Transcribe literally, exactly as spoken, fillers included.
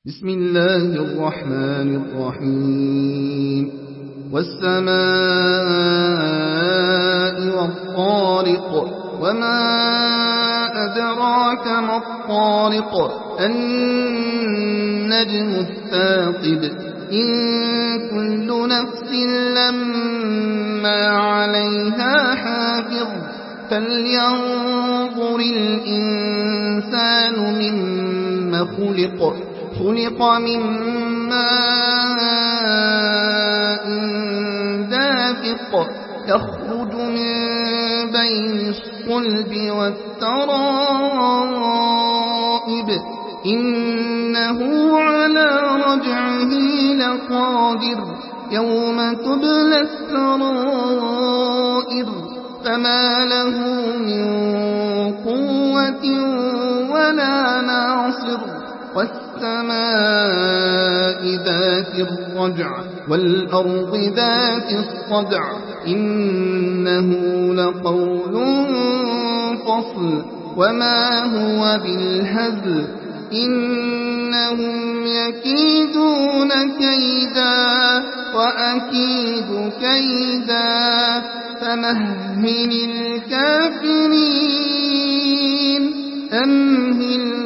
بسم الله الرحمن الرحيم والسماء والطارق وما أدراك ما الطارق النجم الثاقب إن كل نفس لما عليها حافظ فلينظر الإنسان مما خلق خلق من ماء دافق يخرج من بين الصلب والترائب إنه على رجعه لقادر يوم تبلى السرائر فما له من قوة ولا ناصر والسماء ذات الرجع والأرض ذات الصدع إنه لقول فصل وما هو بالهزل إنهم يكيدون كيدا وأكيد كيدا فمهل الكافرين أمهل